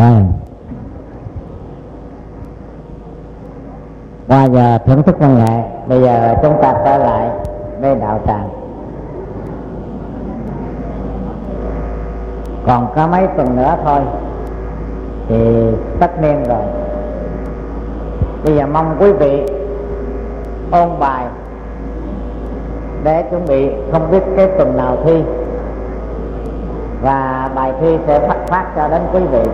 Rồi. Qua giờ thưởng thức văn nghệ, bây giờ chúng ta trở lại với đạo tràng. Còn có mấy tuần nữa thôi thì tất niên rồi. Bây giờ mong quý vị ôn bài để chuẩn bị không biết cái tuần nào thi, và bài thi sẽ phát cho đến quý vị.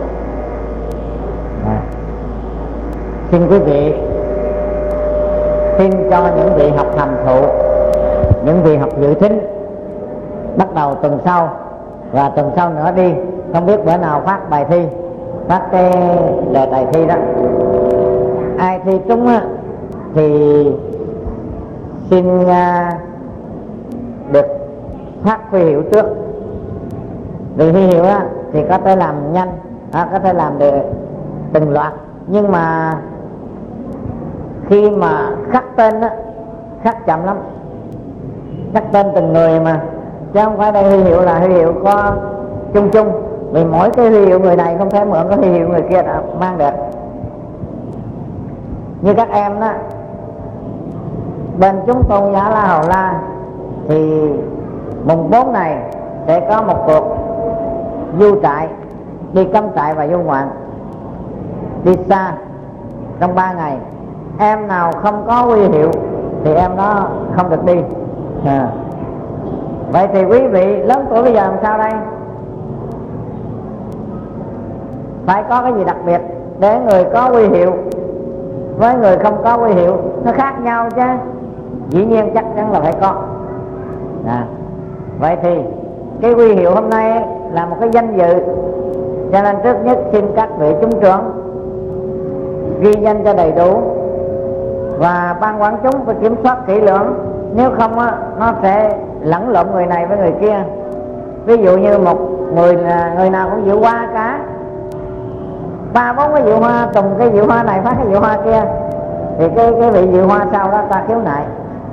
Xin quý vị xin cho những vị học hành thụ, những vị học dự thính bắt đầu tuần sau và tuần sau nữa đi, không biết bữa nào phát bài thi, phát cái đề tài thi đó. Ai thi trúng á thì xin được phát huy hiệu trước. Vì huy hiệu á thì có thể làm nhanh, có thể làm được từng loạt, nhưng mà khi mà khắc tên á, khắc chậm lắm, khắc tên từng người mà, chứ không phải đây huy hiệu là huy hiệu có chung chung, vì mỗi cái huy hiệu người này không thể mượn cái huy hiệu người kia đã mang được. Như các em đó, bên chúng tôn giáo La Hầu La thì mùng 4 này sẽ có một cuộc du trại, đi cắm trại và du ngoạn, đi xa trong 3 ngày. Em nào không có huy hiệu thì em đó không được đi. Vậy thì quý vị lớn tuổi bây giờ làm sao đây? Phải có cái gì đặc biệt để người có huy hiệu với người không có huy hiệu nó khác nhau chứ. Dĩ nhiên chắc chắn là phải có. Vậy thì cái huy hiệu hôm nay là một cái danh dự, cho nên trước nhất xin các vị chúng trưởng ghi danh cho đầy đủ, và ban quản chúng phải kiểm soát kỹ lưỡng, nếu không á nó sẽ lẫn lộn người này với người kia. Ví dụ như một người nào cũng diệu hoa cả, 3-4 cái diệu hoa trùng cái diệu hoa này phát cái diệu hoa kia, thì cái vị diệu hoa sau đó ta khiếu nại.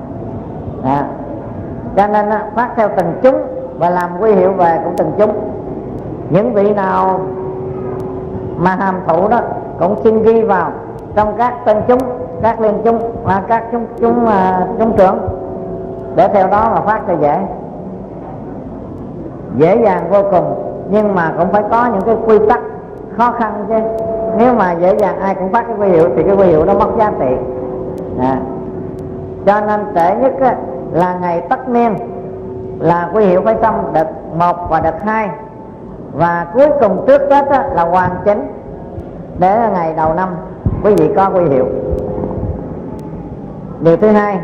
Cho nên á, phát theo từng chúng và làm huy hiệu về cũng từng chúng. Những vị nào mà hàm thụ đó cũng xin ghi vào trong các tân chúng, các liên chúng và các chúng trưởng, để theo đó mà phát cho dễ dàng vô cùng. Nhưng mà cũng phải có những cái quy tắc khó khăn chứ. Nếu mà dễ dàng ai cũng phát cái huy hiệu thì cái huy hiệu đó mất giá trị. Cho nên trễ nhất á, là ngày tất niên là huy hiệu phải xong đợt 1 và đợt 2, và cuối cùng trước Tết á, là hoàn chỉnh để ngày đầu năm quý vị có huy hiệu. Điều thứ hai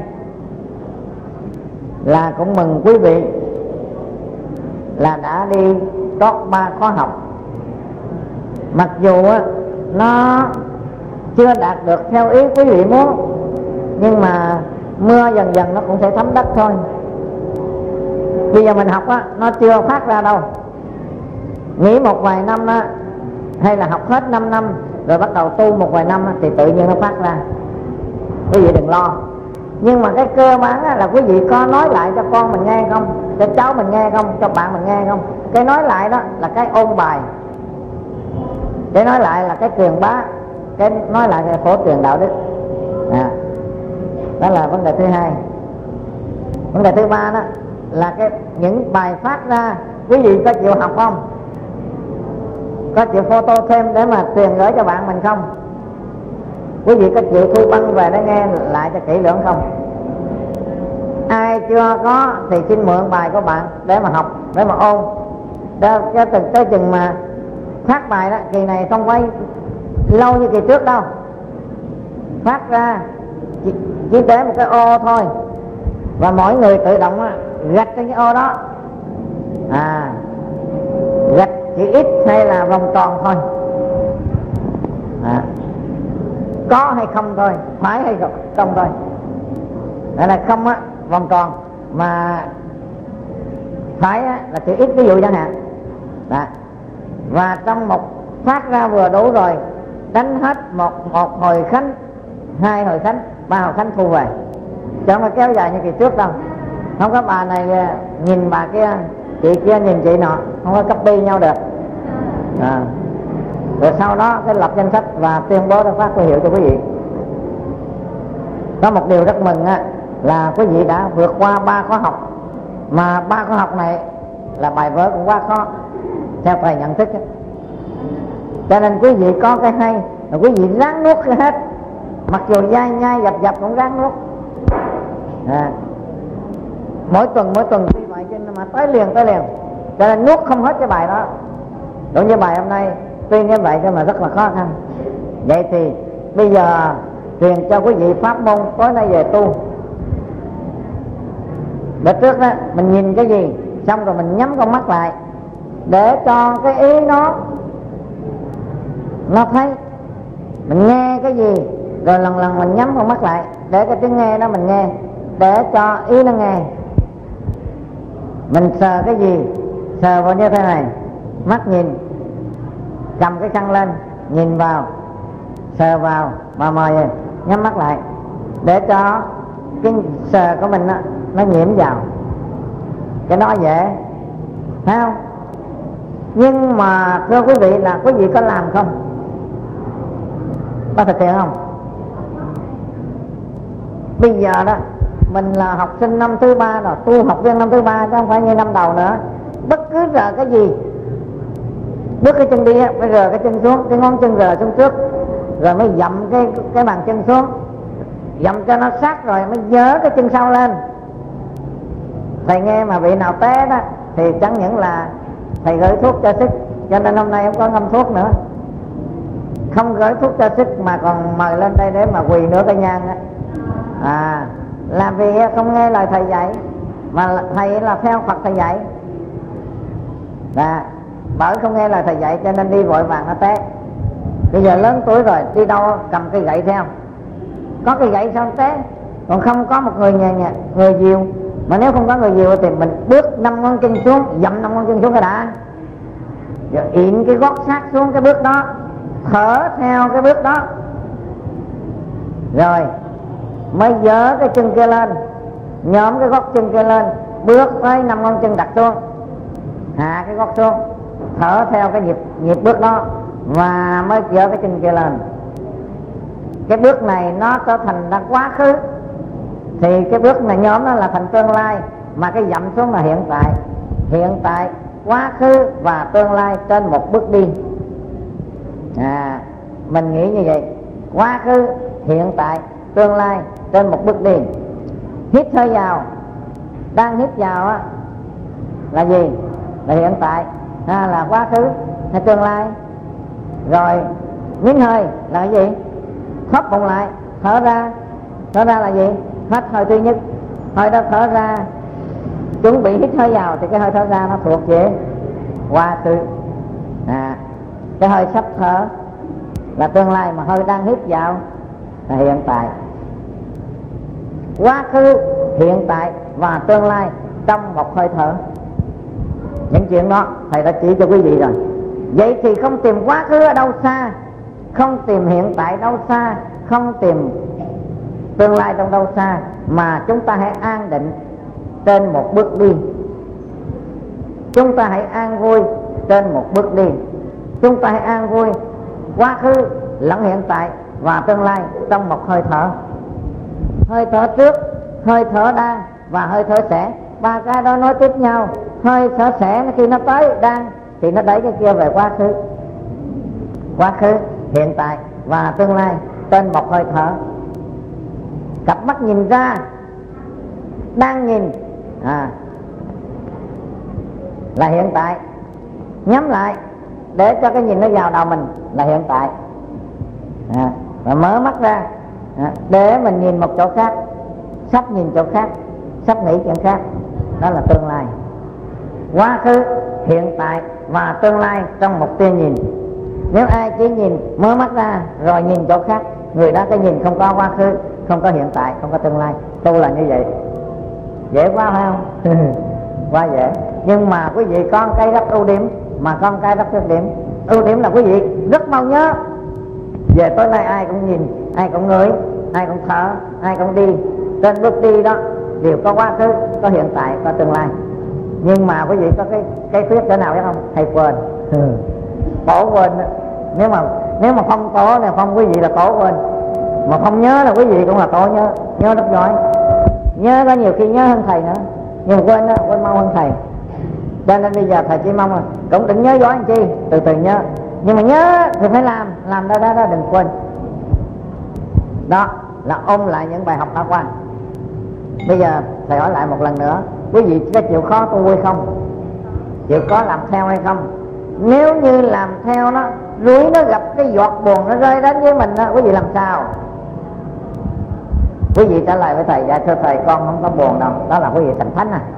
là cũng mừng quý vị là đã đi có 3 khóa học. Mặc dù á, nó chưa đạt được theo ý quý vị muốn, nhưng mà mưa dần dần nó cũng sẽ thấm đất thôi. Bây giờ mình học á, nó chưa phát ra đâu. Nghỉ một vài năm á, hay là học hết 5 năm rồi bắt đầu tu một vài năm á, thì tự nhiên nó phát ra. Quý vị đừng lo. Nhưng mà cái cơ bản á, là quý vị có nói lại cho con mình nghe không, cho cháu mình nghe không, cho bạn mình nghe không. Cái nói lại đó là cái ôn bài, cái nói lại là cái truyền bá, cái nói lại là phổ truyền đạo đức. Đó là vấn đề thứ hai. Vấn đề thứ ba đó là những bài phát ra, quý vị có chịu học không? Có chịu photo thêm để mà truyền gửi cho bạn mình không? Quý vị có chịu thu băng về để nghe lại cho kỹ lưỡng không? Ai chưa có thì xin mượn bài của bạn để mà học, để mà ôn. Cho tới chừng mà phát bài đó, kỳ này không phải lâu như kỳ trước đâu. Phát ra chỉ để một cái ô thôi, và mỗi người tự động gạch trên cái ô đó, gạch chỉ ít hay là vòng tròn thôi, có hay không thôi, phải hay không thôi. Đó là không á, vòng tròn, mà phải á, là chữ ít, ví dụ chẳng hạn. Và trong một phát ra vừa đủ rồi, đánh hết một hồi khánh, 2 hồi khánh, 3 hồi khánh thu về, chứ không phải kéo dài như kỳ trước đâu. Không có bà này nhìn bà kia, chị kia nhìn chị nọ, không có copy nhau được. rồi sau đó cái lập danh sách và tuyên bố ra phát phù hiệu cho quý vị. Có một điều rất mừng á, là quý vị đã vượt qua 3 khóa học, mà 3 khóa học này là bài vở cũng quá khó theo thầy nhận thức á. Cho nên quý vị có cái hay là quý vị ráng nuốt cái hết, mặc dù dai nhai dập cũng ráng nuốt. Mỗi tuần thi bài trên mà tới liền, cho nên nuốt không hết cái bài đó. Đúng như bài hôm nay tuy như vậy nhưng mà rất là khó khăn. Vậy thì bây giờ truyền cho quý vị pháp môn tối nay về tu. Đợt trước đó mình nhìn cái gì xong rồi mình nhắm con mắt lại để cho cái ý nó thấy. Mình nghe cái gì rồi lần mình nhắm con mắt lại để cái tiếng nghe đó mình nghe, để cho ý nó nghe. Mình sờ cái gì sờ vào như thế này, mắt nhìn, cầm cái khăn lên nhìn vào, sờ vào mà mời nhắm mắt lại để cho cái sờ của mình nó nhiễm vào. Cái đó dễ, thấy không? Nhưng mà thưa quý vị là quý vị có làm không? Có thực hiện không? Bây giờ đó mình là học sinh năm thứ 3 rồi, tu học viên năm thứ 3 chứ không phải như năm đầu nữa. Bất cứ rờ cái gì, bước cái chân đi phải rờ cái chân xuống, cái ngón chân rờ xuống trước, rồi mới dậm cái bàn chân xuống, dậm cho nó sát rồi mới nhớ cái chân sau lên. Thầy nghe mà vị nào té đó thì chẳng những là thầy gửi thuốc cho sức, cho nên hôm nay không có ngâm thuốc nữa, không gửi thuốc cho sức mà còn mời lên đây để mà quỳ nửa cây nhang á. Làm vì không nghe lời thầy dạy, mà thầy là theo Phật thầy dạy. Bởi không nghe lời thầy dạy cho nên đi vội vàng nó té. Bây giờ lớn tuổi rồi đi đâu cầm cây gậy theo, có cây gậy sao té, còn không có một người dìu. Mà nếu không có người dìu thì mình bước 5 ngón chân xuống, dậm 5 ngón chân xuống cái đã, rồi ịn cái gót sát xuống cái bước đó, thở theo cái bước đó, rồi mới dỡ cái chân kia lên, nhóm cái gót chân kia lên, bước tới 5 ngón chân đặt xuống, hạ cái gót xuống, thở theo cái nhịp bước đó và mới dỡ cái chân kia lên. Cái bước này nó trở thành ra quá khứ, thì cái bước này nhóm nó là thành tương lai, mà cái dậm xuống là hiện tại, quá khứ và tương lai trên một bước đi. Mình nghĩ như vậy, quá khứ, hiện tại, tương lai trên một bước đi. Hít hơi vào, đang hít vào á là gì? Là hiện tại, là quá khứ hay tương lai. Rồi nín hơi là cái gì? Thấp bụng lại, thở ra là gì? Hết hơi thứ nhất, hơi đó thở ra, chuẩn bị hít hơi vào thì cái hơi thở ra nó thuộc về quá khứ. Cái hơi sắp thở là tương lai, mà hơi đang hít vào là hiện tại. Quá khứ, hiện tại và tương lai trong một hơi thở. Những chuyện đó thầy đã chỉ cho quý vị rồi. Vậy thì không tìm quá khứ ở đâu xa, không tìm hiện tại đâu xa, không tìm tương lai trong đâu xa, mà chúng ta hãy an định trên một bước đi. Chúng ta hãy an vui trên một bước đi. Chúng ta hãy an vui quá khứ lẫn hiện tại và tương lai trong một hơi thở. Hơi thở trước, hơi thở đang và hơi thở sẽ, 3 cái đó nói tiếp nhau. Hơi thở sẽ khi nó tới đang thì nó đẩy cái kia về quá khứ. Quá khứ, hiện tại và tương lai trên một hơi thở. Cặp mắt nhìn ra, đang nhìn là hiện tại, nhắm lại để cho cái nhìn nó vào đầu mình là hiện tại. Và mở mắt ra để mình nhìn một chỗ khác, sắp nhìn chỗ khác, sắp nghĩ chuyện khác, đó là tương lai. Quá khứ, hiện tại và tương lai trong một tia nhìn. Nếu ai chỉ nhìn mở mắt ra rồi nhìn chỗ khác, người đó cái nhìn không có quá khứ, không có hiện tại, không có tương lai. Tu là như vậy. Dễ quá phải không? Quá dễ. Nhưng mà quý vị có một cái rất ưu điểm, mà có một cái rất khuyết điểm. Ưu điểm là quý vị rất mau nhớ. Về tối nay ai cũng nhìn, ai cũng ngửi, ai cũng thở, ai cũng đi. Trên bước đi đó đều có quá khứ, có hiện tại, có tương lai. Nhưng mà quý vị có cái khuyết chỗ nào biết không? Hay quên. Bỏ quên nếu mà không tổ là không quý vị là tổ quên, mà không nhớ là quý vị cũng là tổ nhớ rất giỏi. Nhớ có nhiều khi nhớ hơn thầy nữa, nhưng mà quên mau hơn thầy. Cho nên bây giờ thầy chỉ mong là cũng đừng nhớ giỏi anh chi, từ từ nhớ, nhưng mà nhớ thì phải làm đó đừng quên. Đó là ôn lại những bài học đã qua. Bây giờ thầy hỏi lại một lần nữa, quý vị có chịu khó tu hay không? Chịu có làm theo hay không? Nếu như làm theo nó, rủi nó gặp cái giọt buồn nó rơi đến với mình đó, quý vị làm sao? Quý vị trả lời với thầy: dạ thưa thầy, con không có buồn đâu. Đó là quý vị thành thánh à?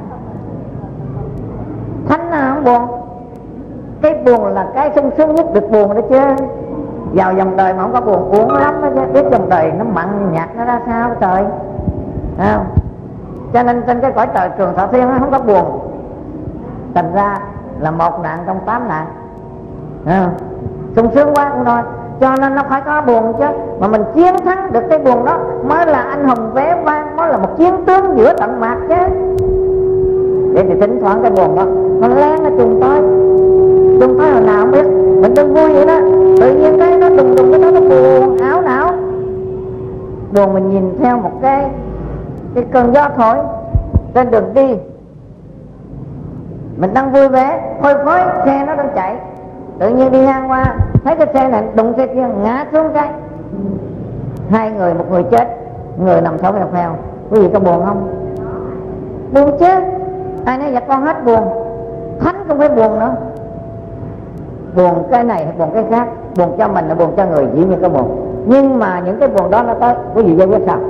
Thánh nào không buồn? Cái buồn là cái sung sướng nhất được buồn đó chứ. Vào dòng đời mà không có buồn uổng lắm đó chứ. Biết dòng đời nó mặn nhạt nó ra sao trời, không? Cho nên trên cái cõi trời trường thọ thiên nó không có buồn. Thành ra là một nạn trong 8 nạn, sung sướng quá cũng thôi. Cho nên nó phải có buồn chứ. Mà mình chiến thắng được cái buồn đó mới là anh hùng vẻ vang, mới là một chiến tướng giữa tận mạc chứ. Vậy thì thỉnh thoảng cái buồn đó nó lén nó trùng tới hồi nào không biết. Mình đang vui vậy đó, tự nhiên cái nó đùng cái đó nó buồn ảo não. Buồn mình nhìn theo một cái cơn gió thổi trên đường đi, mình đang vui vẻ phơi phới, xe nó đang chạy, tự nhiên đi ngang qua thấy cái xe này đụng xe kia ngã xuống cái 2 người, một người chết, người nằm thở phèo. Quý vị có buồn không? Buồn chứ. Ai nói dạ con hết buồn. Thánh cũng phải buồn nữa. Buồn cái này hay buồn cái khác, buồn cho mình là buồn cho người, dĩ nhiên có buồn. Nhưng mà những cái buồn đó nó tới, quý vị giải quyết sao?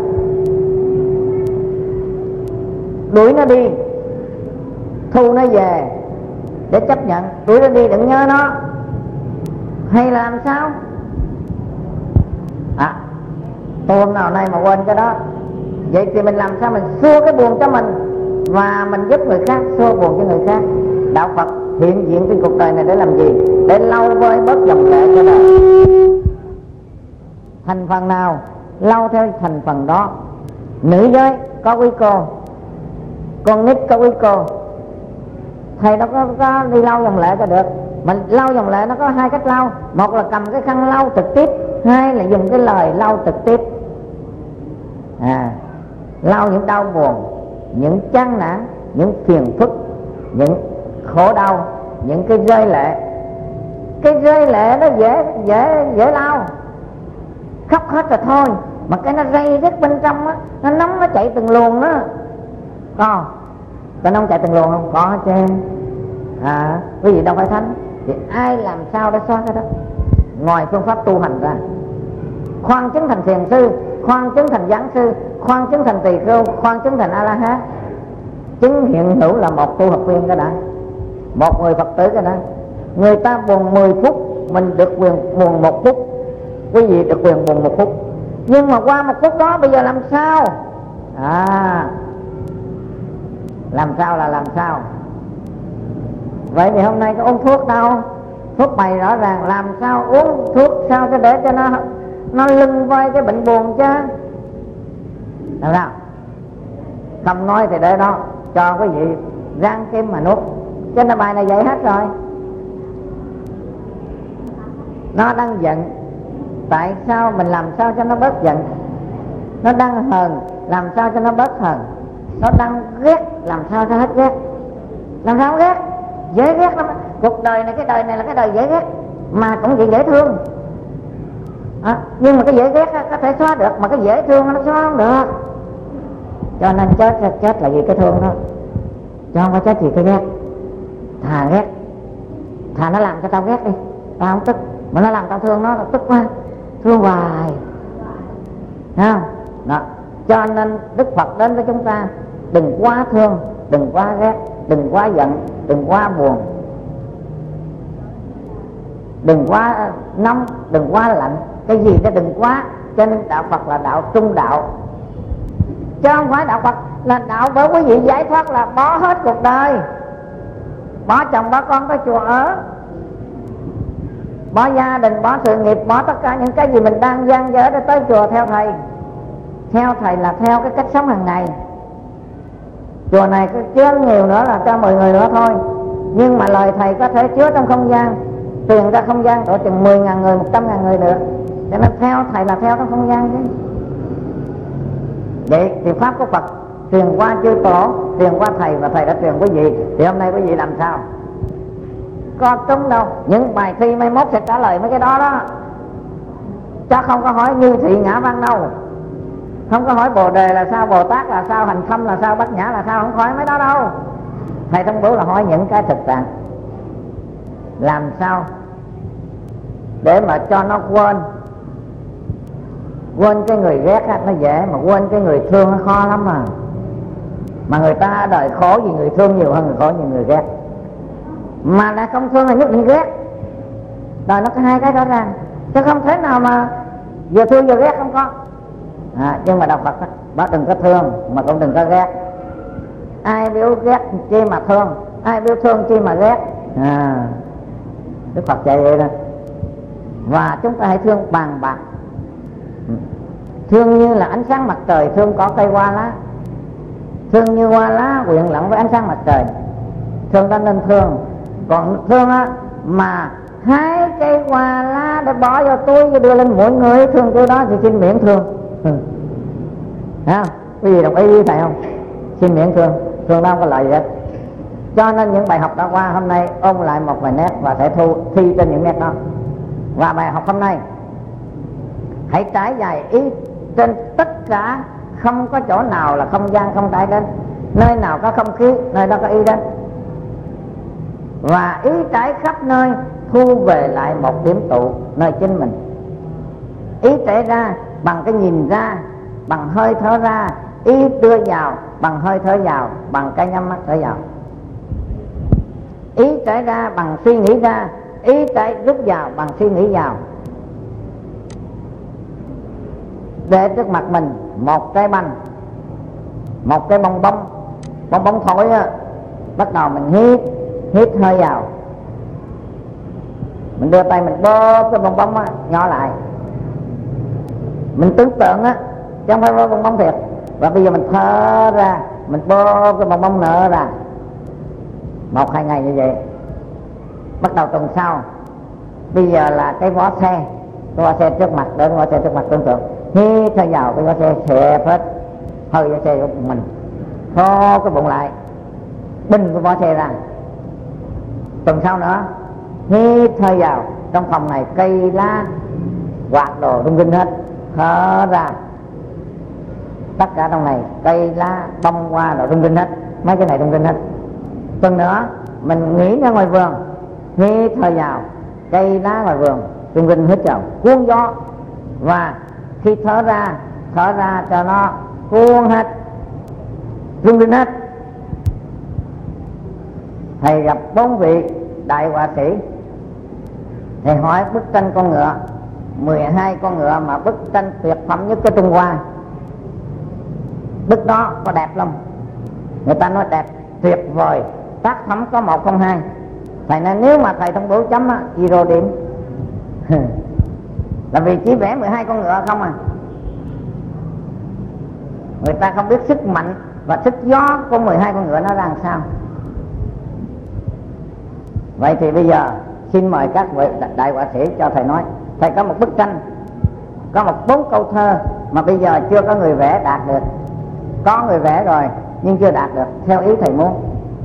Đuổi nó đi, thu nó về để chấp nhận. Đuổi nó đi đừng nhớ nó, hay là làm sao? Tôi hôm nào nay mà quên cái đó. Vậy thì mình làm sao mình xua cái buồn cho mình, và mình giúp người khác xua buồn cho người khác. Đạo Phật hiện diện trên cuộc đời này để làm gì? Để lau vơi bớt dòng lệ cho đời. Thành phần nào lau theo thành phần đó. Nữ giới có quý cô, con nít có quý cô. Thầy đâu có đi lau dòng lệ cho được. Mình lau dòng lệ nó có 2 cách lau. Một là cầm cái khăn lau trực tiếp, 2 là dùng cái lời lau trực tiếp. Lau những đau buồn, những chán nản, những phiền phức, những khổ đau, những cái rơi lệ. Cái rơi lệ nó dễ lau, khóc hết rồi thôi. Mà cái nó rây rất bên trong á, nó nóng nó chạy từng luồng đó. Có nóng chạy từng luồng không? Có chứ. Quý vị đâu phải thánh, thì ai làm sao để xóa cái đó? Ngoài phương pháp tu hành ra, khoan chứng thành thiền sư, khoan chứng thành giảng sư, khoan chứng thành tỳ khưu, khoan chứng thành A La Hán. Chứng hiện hữu là một tu học viên cái đã, một người Phật tử cái đã. Người ta buồn 10 phút, mình được quyền buồn 1 phút. Quý vị được quyền buồn 1 phút. Nhưng mà qua 1 phút đó bây giờ làm sao? Làm sao là làm sao? Vậy thì hôm nay có uống thuốc đâu? Thuốc bày rõ ràng, làm sao uống thuốc sao cho để cho nó lưng vai cái bệnh buồn chứ. Làm sao? Không nói thì để đó, cho quý vị ráng kiếm mà nuốt. Cho nên bài này vậy hết rồi. Nó đang giận, tại sao mình làm sao cho nó bớt giận? Nó đang hờn, làm sao cho nó bớt hờn? Nó đang ghét, làm sao cho hết ghét? Làm sao ghét? Dễ ghét lắm. Cuộc đời này, cái đời này là cái đời dễ ghét, mà cũng dễ thương. Nhưng mà cái dễ ghét có thể xóa được, mà cái dễ thương nó xóa không được. Cho nên chết là vì cái thương đó, chứ không có chết vì cái ghét. Thà ghét, thà nó làm cho tao ghét đi, tao không tức. Mà nó làm tao thương nó, tức quá, thương hoài. Thấy không? Đó. Cho nên Đức Phật đến với chúng ta, đừng quá thương, đừng quá ghét, đừng quá giận, đừng quá buồn, đừng quá nóng, đừng quá lạnh. Cái gì đó đừng quá. Cho nên đạo Phật là đạo trung đạo, chứ không phải đạo Phật là đạo bởi quý vị giải thoát là bỏ hết cuộc đời, bỏ chồng bỏ con có chùa ở, bỏ gia đình, bỏ sự nghiệp, bỏ tất cả những cái gì mình đang dang dở để tới chùa theo thầy. Theo thầy là theo cái cách sống hàng ngày. Chùa này có chứa nhiều nữa là cho 10 người nữa thôi, nhưng mà lời thầy có thể chứa trong không gian truyền ra không gian độ chừng 10.000 người, 100.000 người được. Cho nên theo thầy là theo trong không gian chứ. Vậy thì pháp của Phật truyền qua chư tổ, truyền qua thầy, và thầy đã truyền quý vị. Thì hôm nay quý vị làm sao? Có trúng đâu. Những bài thi mai mốt sẽ trả lời mấy cái đó đó, chứ không có hỏi Như Thị Ngã Văn đâu. Không có hỏi Bồ Đề là sao, Bồ Tát là sao, Hành Khâm là sao, Bát Nhã là sao, không hỏi mấy đó đâu. Thầy thông bố là hỏi những cái thực trạng. Làm sao để mà cho nó quên cái người ghét á, nó dễ, mà quên cái người thương nó khó lắm à. Mà người ta ở đời khổ vì người thương nhiều hơn người khổ vì người ghét. Mà lại không thương là nhất định ghét. Đời nó có hai cái rõ ràng, chứ không thể nào mà vừa thương vừa ghét, không có. Nhưng mà đạo Phật đó, bác đừng có thương mà cũng đừng có ghét. Ai biết ghét chi mà thương, ai biết thương chi mà ghét. Đức Phật dạy vậy đó. Và chúng ta hãy thương bàn bạc. Thương như là ánh sáng mặt trời thương cỏ cây hoa lá. Thương như hoa lá quyện lẫn với ánh sáng mặt trời. Thương ta nên thương. Còn thương á mà hái cây hoa lá để bỏ vào túi và đưa lên mỗi người thương cái đó thì xin miễn thương. Thấy không? Quý vị đồng ý với thầy không? Xin miễn thương. Thương đó không có lợi gì hết. Cho nên những bài học đã qua hôm nay ôn lại một vài nét và sẽ thi trên những nét đó. Và bài học hôm nay hãy trải dài ý trên tất cả, không có chỗ nào là không gian không trải đến. Nơi nào có không khí, nơi đó có ý đến. Và ý trải khắp nơi, thu về lại một điểm tụ nơi chính mình. Ý trải ra bằng cái nhìn ra, bằng hơi thở ra. Ý đưa vào bằng hơi thở vào, bằng cái nhắm mắt thở vào. Ý trải ra bằng suy nghĩ ra, ý trải rút vào bằng suy nghĩ vào. Để trước mặt mình một cái banh, một cái bong bóng thổi á, bắt đầu mình hít hơi vào. Mình đưa tay mình bóp cái bong bóng á, nhỏ lại. Mình tưởng tượng á, chứ không phải bong bóng thiệt. Và bây giờ mình thở ra, mình bóp cái bong bóng nở ra. 1-2 ngày như vậy. Bắt đầu tuần sau, bây giờ là cái vỏ xe trước mặt, để vỏ xe trước mặt tưởng tượng. Hít thở vào, cái vỏ xe xẹp hết hơi vỏ xe của mình. Thô cái bụng lại, binh cái vỏ xe ra. Tuần sau nữa, hít thở vào, trong phòng này cây lá quạt đồ rung rinh hết. Thở ra, tất cả trong này cây lá bông hoa đồ rung rinh hết. Mấy cái này rung rinh hết. Tuần nữa mình nghỉ ra ngoài vườn, hít thở vào, cây lá ngoài vườn rung rinh hết trơn, cuốn gió. Và khi thở ra cho nó cuốn hết, rung rinh hết. Thầy gặp 4 vị đại họa sĩ. Thầy hỏi bức tranh con ngựa, 12 con ngựa mà bức tranh tuyệt phẩm nhất của Trung Hoa. Bức đó có đẹp lắm. Người ta nói đẹp tuyệt vời, tác phẩm có 1 không 2. Thầy nói nếu mà thầy thông bố chấm á, zero điểm. Là vì chỉ vẽ 12 con ngựa không à. Người ta không biết sức mạnh và sức gió của 12 con ngựa nó ra làm sao. Vậy thì bây giờ xin mời các vị đại họa sĩ cho thầy nói. Thầy có một bức tranh, có 4 câu thơ mà bây giờ chưa có người vẽ đạt được. Có người vẽ rồi nhưng chưa đạt được theo ý thầy muốn.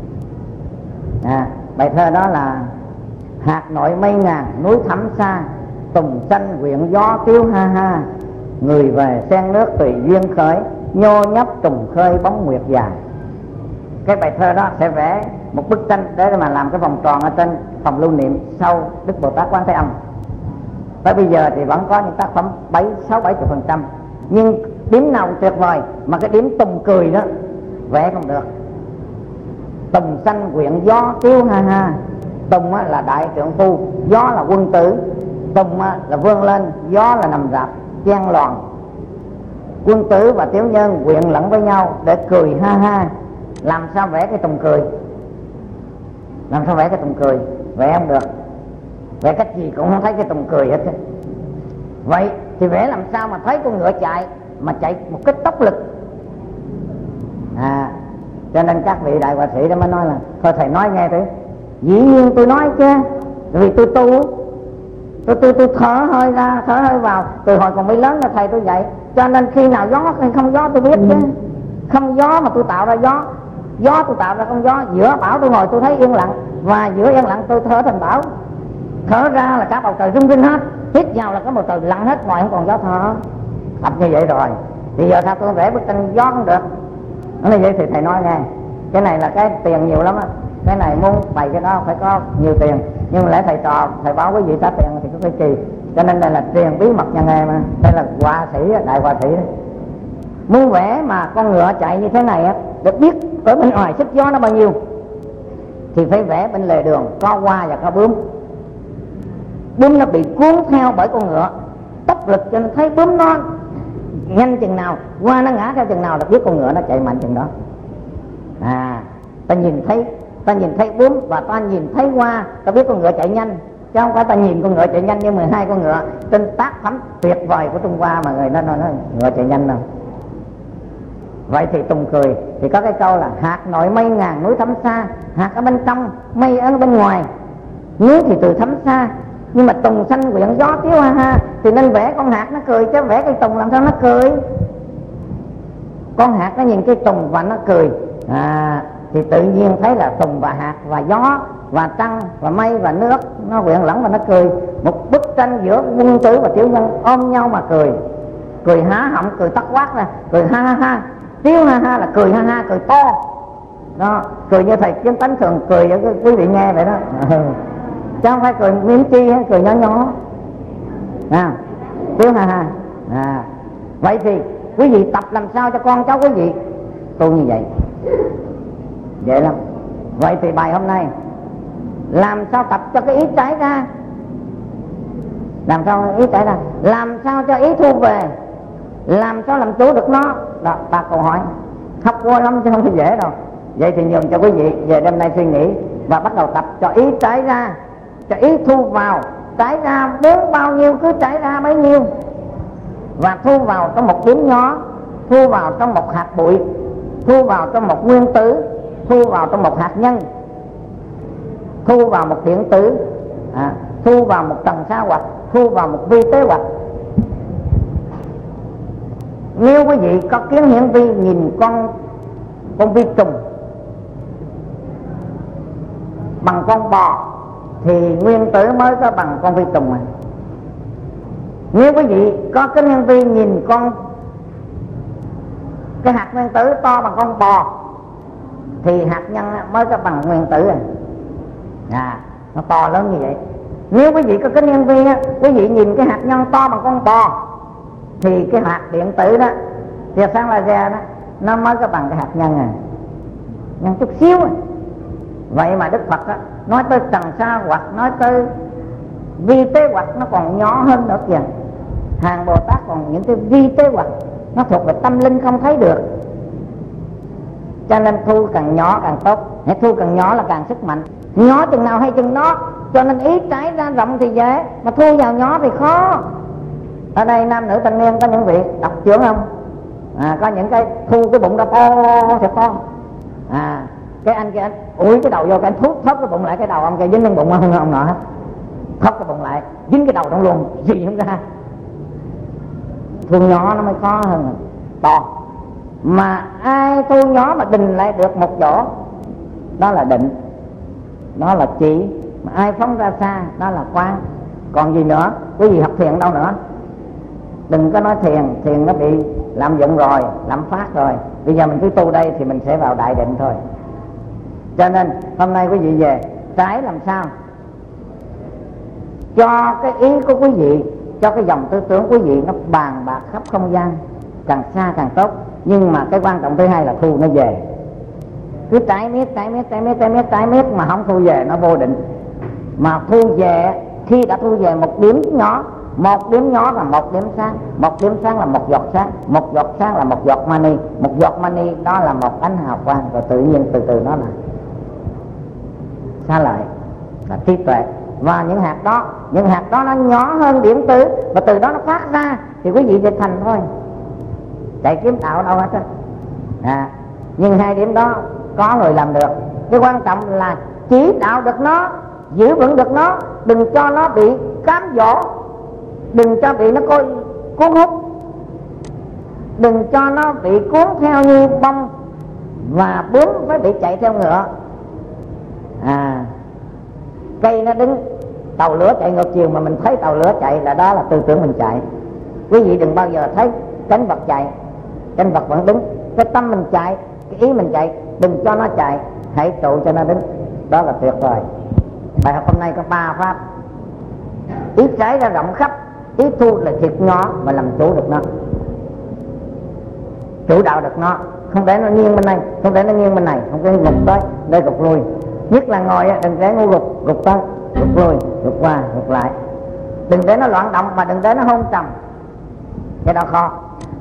Bài thơ đó là: hạt nội mây ngàn núi thẳm xa, tùng xanh quyện gió tiếu ha ha. Người về sen nước tùy duyên khởi, nhô nhấp trùng khơi bóng nguyệt dài. Cái bài thơ đó sẽ vẽ một bức tranh để mà làm cái vòng tròn ở trên phòng lưu niệm sau Đức Bồ Tát Quán Thế Âm. Tới bây giờ thì vẫn có những tác phẩm 60-70%. Nhưng điểm nào tuyệt vời mà cái điểm tùng cười đó vẽ không được. Tùng xanh quyện gió tiếu ha ha. Tùng là đại trượng phu, gió là quân tử. Tùng là vươn lên, gió là nằm rạp chen lòn. Quân tử và tiểu nhân quyện lẫn với nhau để cười ha ha. Làm sao vẽ cái tùng cười? Làm sao vẽ cái tùng cười? Vẽ không được. Vẽ cách gì cũng không thấy cái tùng cười hết. Vậy thì vẽ làm sao mà thấy con ngựa chạy, mà chạy một cái tốc lực. Cho nên các vị đại họa sĩ đó mới nói là thôi thầy nói nghe thử. Dĩ nhiên tôi nói chứ, Vì tôi tôi thở hơi ra thở hơi vào, từ hồi còn mới lớn là thầy tôi dạy, cho nên khi nào gió hay không gió tôi biết chứ. Không gió mà tôi tạo ra gió, gió tôi tạo ra không gió. Giữa bão tôi ngồi tôi thấy yên lặng, và giữa yên lặng tôi thở thành bão. Thở ra là cả bầu trời rung rinh hết, hít vào là có bầu trời lặng hết, ngoài không còn gió thở. Tập như vậy rồi thì giờ sao tôi vẽ bức tranh gió không được? Nó như vậy thì thầy nói nghe, cái này là cái tiền nhiều lắm á, cái này muốn bày cái đó phải có nhiều tiền, nhưng mà lẽ thầy trò thầy báo quý vị trả tiền thì có phải kỳ, cho nên đây là truyền bí mật nhà nghề mà. Đây là họa sĩ, đại họa sĩ đấy. Muốn vẽ mà con ngựa chạy như thế này á, được biết ở bên ngoài sức gió nó bao nhiêu, thì phải vẽ bên lề đường có hoa và có bướm. Bướm nó bị cuốn theo bởi con ngựa, tốc lực cho nên thấy bướm nó nhanh chừng nào, hoa nó ngã theo chừng nào là biết con ngựa nó chạy mạnh chừng đó. Ta nhìn thấy bướm và ta nhìn thấy hoa, ta biết con ngựa chạy nhanh, chứ không phải ta nhìn con ngựa chạy nhanh như 12 con ngựa trên tác phẩm tuyệt vời của Trung Hoa mà người nó nói ngựa chạy nhanh đâu. Vậy thì Tùng cười thì có cái câu là hạt nội mây ngàn núi thắm xa, hạt ở bên trong, mây ở bên ngoài, núi thì từ thắm xa. Nhưng mà Tùng xanh quyện gió tiếu ha ha, thì nên vẽ con hạt nó cười, chứ vẽ cây tùng làm sao nó cười. Con hạt nó nhìn cây tùng và nó cười, thì tự nhiên thấy là tùng và hạt và gió và trăng và mây và nước nó quyện lẫn và nó cười. Một bức tranh giữa quân tử và tiểu nhân ôm nhau mà cười, cười há họng, cười tắc quát ra, cười ha ha ha. Tiếu ha ha là cười ha ha, cười to đó, cười như thầy Kiến Tánh thường cười cho quý vị nghe vậy đó. Chứ không phải cười miếng chi, cười nhỏ nhỏ. Tiếu ha ha. Vậy thì quý vị tập làm sao cho con cháu quý vị tu như vậy, dễ lắm. Vậy thì bài hôm nay làm sao tập cho cái ý trái ra, làm sao ý trái ra, làm sao cho ý thu về, làm sao làm chủ được nó. Đó, 3 câu hỏi học qua lắm chứ không phải dễ đâu. Vậy thì nhường cho quý vị về đêm nay suy nghĩ và bắt đầu tập cho ý trái ra, cho ý thu vào. Trái ra muốn bao nhiêu cứ trái ra bấy nhiêu, và thu vào trong một điểm nhỏ, thu vào trong một hạt bụi, thu vào trong một nguyên tử, thu vào trong một hạt nhân, thu vào một điện tử, thu vào một tầng sa hoặc, thu vào một vi tế hoặc. Nếu quý vị có kiến hiển vi nhìn con vi trùng bằng con bò thì nguyên tử mới có bằng con vi trùng mà. Nếu quý vị có kiến hiển vi nhìn cái hạt nguyên tử to bằng con bò thì hạt nhân mới có bằng nguyên tử nó to lớn như vậy. Nếu quý vị có kính hiển vi, quý vị nhìn cái hạt nhân to bằng con bò thì cái hạt điện tử đó, tia sáng laser đó, nó mới có bằng cái hạt nhân nhân chút xíu. Vậy mà Đức Phật đó, nói tới trần sa hoặc, nói tới vi tế hoặc nó còn nhỏ hơn nữa kìa. Hàng Bồ Tát còn những cái vi tế hoặc nó thuộc về tâm linh không thấy được. Cho nên thu càng nhỏ càng tốt, thu càng nhỏ là càng sức mạnh. Nhỏ chừng nào hay chừng đó, cho nên ý trái ra rộng thì dễ, mà thu vào nhỏ thì khó. Ở đây nam nữ thanh niên có những vị đọc chưởng không? Có những cái thu cái bụng ra to thật to. Cái anh kia anh ủi cái đầu vô, cái anh thốt cái bụng lại, cái đầu ông kia dính lên bụng ông nọ hết. Thốt cái bụng lại, dính cái đầu trong luôn, gì không ra. Thu nhỏ nó mới khó hơn to. Mà ai thu nhỏ mà định lại được một chỗ, đó là định, đó là chỉ. Mà ai phóng ra xa, đó là quán. Còn gì nữa, quý vị học thiền đâu nữa. Đừng có nói thiền nó bị lạm dụng rồi, lạm phát rồi. Bây giờ mình cứ tu đây thì mình sẽ vào đại định thôi. Cho nên hôm nay quý vị về trái làm sao cho cái ý của quý vị, cho cái dòng tư tưởng quý vị nó bàn bạc khắp không gian, càng xa càng tốt. Nhưng mà cái quan trọng thứ hai là thu nó về. Cứ trái miết mà không thu về nó vô định. Mà thu về, khi đã thu về một điểm nhỏ, một điểm nhỏ là một điểm sáng, một điểm sáng là một giọt sáng, một giọt sáng là một giọt mani, một giọt mani đó là một ánh hào quang. Rồi tự nhiên từ từ nó là xá lợi, là trí tuệ. Và những hạt đó nó nhỏ hơn điểm tử, và từ đó nó phát ra thì quý vị dịch thành thôi. Chạy kiếm đạo đâu hết á. Nhưng 2 điểm đó có người làm được. Cái quan trọng là chỉ đạo được nó, giữ vững được nó, đừng cho nó bị cám dỗ, đừng cho bị nó cuốn hút, đừng cho nó bị cuốn theo như bông và bướm mới bị chạy theo ngựa. Cây nó đứng, tàu lửa chạy ngược chiều mà mình thấy tàu lửa chạy là đó là tư tưởng mình chạy. Quý vị đừng bao giờ thấy cánh vật chạy, cánh vật vẫn đứng. Cái tâm mình chạy, cái ý mình chạy, đừng cho nó chạy, hãy trụ cho nó đứng. Đó là tuyệt vời. Bài học hôm nay có 3 pháp: ý trái ra rộng khắp, ý thu là thiệt nhỏ và làm chủ được nó, chủ đạo được nó, không để nó nghiêng bên này, không để nó nghiêng bên này, không để nó gục tới, để gục lui. Nhất là ngồi đừng để ngu gục tới, gục lui, gục qua, gục lại. Đừng để nó loạn động mà đừng để nó hôn trầm. Cái đó khó.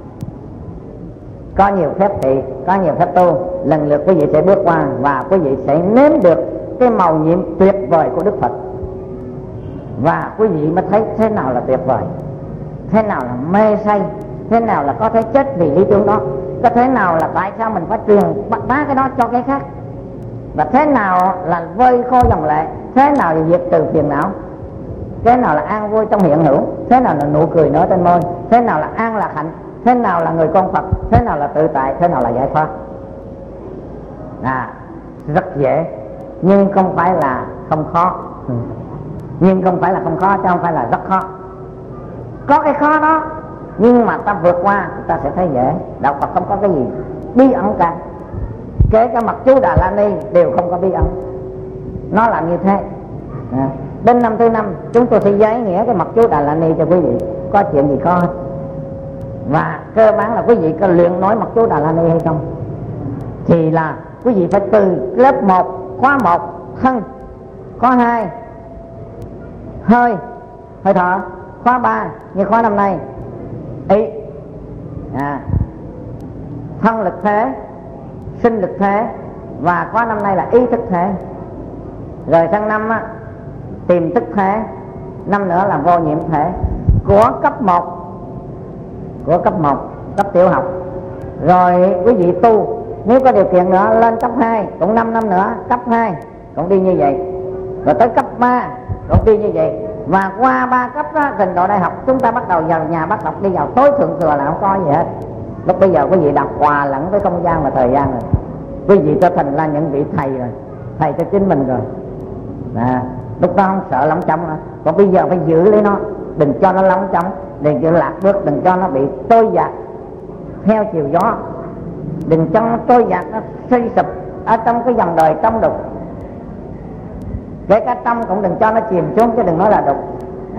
Có nhiều phép thị, có nhiều phép tu, lần lượt quý vị sẽ bước qua và quý vị sẽ nếm được cái màu nhiệm tuyệt vời của Đức Phật. Và quý vị mới thấy thế nào là tuyệt vời, thế nào là mê say, thế nào là có thể chết vì lý tưởng đó, có thế nào là tại sao mình phải truyền bá cái đó cho cái khác, và thế nào là vơi khô dòng lệ, thế nào là diệt trừ phiền não, thế nào là an vui trong hiện hữu, thế nào là nụ cười nở trên môi, thế nào là an lạc hạnh, thế nào là người con Phật, thế nào là tự tại, thế nào là giải thoát. Rất dễ, nhưng không phải là không khó. Nhưng không phải là không khó, chứ không phải là rất khó. Có cái khó đó, nhưng mà ta vượt qua, ta sẽ thấy dễ. Đạo Phật không có cái gì bí ẩn cả. Kể cả mặt chú Đà La Ni đều không có bí ẩn. Nó làm như thế. Đến năm thứ 5 chúng tôi sẽ giải nghĩa cái mặt chú Đà La Ni cho quý vị. Có chuyện gì khó hết. Và cơ bản là quý vị có luyện nói mặt chú Đà La Ni hay không, thì là quý vị phải từ lớp 1, khóa 1 thân, khóa 2 hơi thở, khóa 3 như khóa năm nay ý, thân lực thế, sinh lực thế, và khóa năm nay là ý thức thế. Rồi sang năm tìm thức thế, năm nữa là vô nhiễm thể của cấp 1, cấp tiểu học. Rồi quý vị tu nếu có điều kiện nữa lên cấp 2 cũng 5 năm nữa, cấp 2 cũng đi như vậy, rồi tới cấp 3 cũng đi như vậy. Và qua 3 cấp đó, trình độ đại học chúng ta bắt đầu vào nhà bác học, đi vào tối thượng thừa là không có gì hết. Lúc bây giờ quý vị đọc hòa lẫn với không gian và thời gian rồi, quý vị trở thành là những vị thầy rồi, thầy cho chính mình rồi. Lúc đó không sợ lóng chóng nữa. Còn bây giờ phải giữ lấy nó, đừng cho nó lóng chóng, đừng cho lạc bước, đừng cho nó bị trôi dạt theo chiều gió, đừng cho nó trôi dạt, nó suy sụp ở trong cái dòng đời trong đục. Kể cả trong cũng đừng cho nó chìm xuống, chứ đừng nói là đục.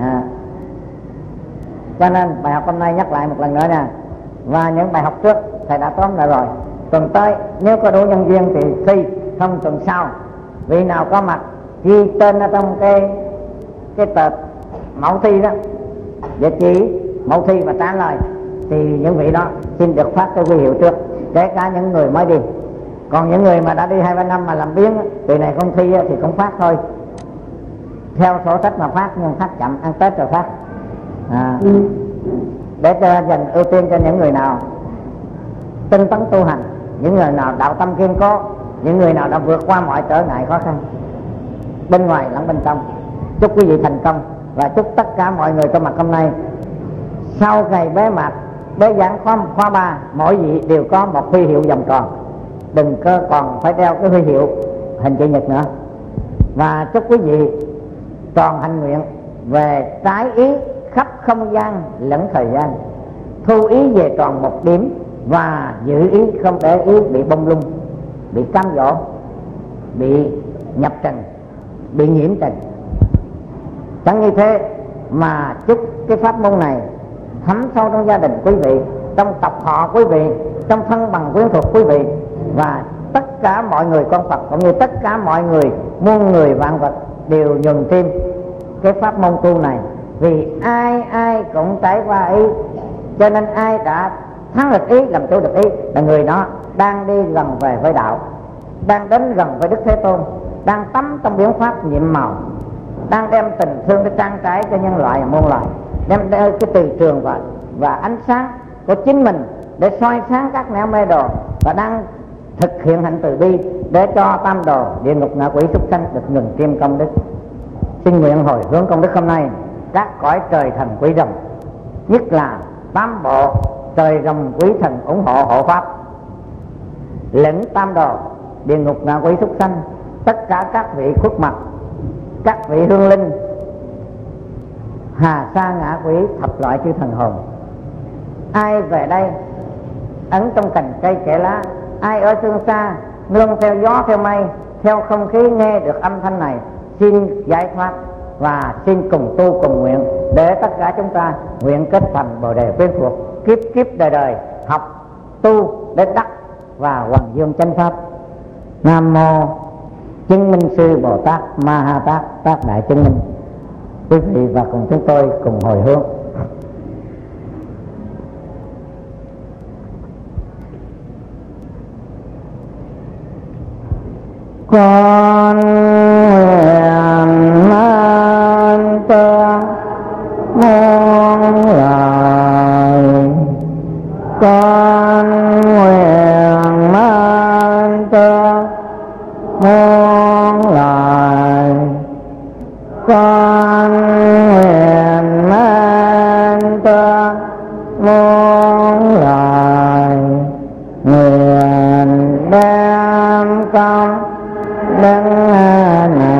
Cho nên bài học hôm nay nhắc lại một lần nữa nha. Và những bài học trước thầy đã tóm lại rồi. Tuần tới nếu có đủ nhân viên thì thi, không tuần sau vị nào có mặt ghi tên ở trong cái tờ mẫu thi đó, địa chỉ mẫu thi và trả lời, thì những vị đó xin được phát cái huy hiệu trước, kể cả những người mới đi. Còn những người mà đã đi 2-3 năm mà làm biếng, từ này không thi thì cũng phát thôi, theo sổ sách mà phát, nhưng phát chậm, ăn Tết rồi phát. Để cho dành ưu tiên cho những người nào tinh tấn tu hành, những người nào đạo tâm kiên cố, những người nào đã vượt qua mọi trở ngại khó khăn bên ngoài lẫn bên trong. Chúc quý vị thành công, và chúc tất cả mọi người có mặt hôm nay sau ngày bế mạc bế giảng khóa 3, mỗi vị đều có một huy hiệu vòng tròn, đừng có còn phải đeo cái huy hiệu hình chữ nhật nữa. Và chúc quý vị toàn hạnh nguyện về trái ý khắp không gian lẫn thời gian, thu ý về tròn một điểm, và giữ ý không để ý bị bông lung, bị cám dỗ, bị nhập trần, bị nhiễm trần. Chẳng như thế mà chúc cái pháp môn này thấm sâu trong gia đình quý vị, trong tộc họ quý vị, trong thân bằng quyến thuộc quý vị, và tất cả mọi người con Phật cũng như tất cả mọi người muôn người vạn vật đều nhường tim cái pháp môn tu này. Vì ai cũng trải qua ý, cho nên ai đã thắng được ý, làm chủ được ý là người đó đang đi gần về với đạo, đang đến gần với Đức Thế Tôn, đang tắm trong biển pháp nhiệm màu, đang đem tình thương để trang trải cho nhân loại và muôn loài, đem cái từ trường và ánh sáng của chính mình để soi sáng các nẻo mê đồ, và đang thực hiện hạnh từ bi để cho tam đồ địa ngục ngạ quỷ súc sanh được ngừng kim công đức. xin nguyện hồi hướng công đức hôm nay các cõi trời thần quý rồng, nhất là 8 bộ trời rồng quý thần ủng hộ hộ pháp, lẫn tam đồ, địa ngục ngạ quỷ súc sanh, tất cả các vị khuất mặt, các vị hương linh, hà sa ngạ quỷ, thập loại chư thần hồn. Ai về đây ấn trong cành cây kẽ lá, ai ở phương xa nương theo gió theo mây, theo không khí nghe được âm thanh này, xin giải thoát và xin cùng tu cùng nguyện để tất cả chúng ta nguyện kết thành bồ đề quyến thuộc, kiếp kiếp đời đời học tu để đắc và hoàng dương chánh pháp. Nam mô chứng minh sư Bồ Tát Ma Ha Tát, tác đại chứng minh. Quý vị và cùng chúng tôi cùng hồi hướng. Con nguyện mang tơ muôn loài, con nguyện mang tơ muôn loài, con nguyện mang tơ muôn loài, nguyện đem công đức này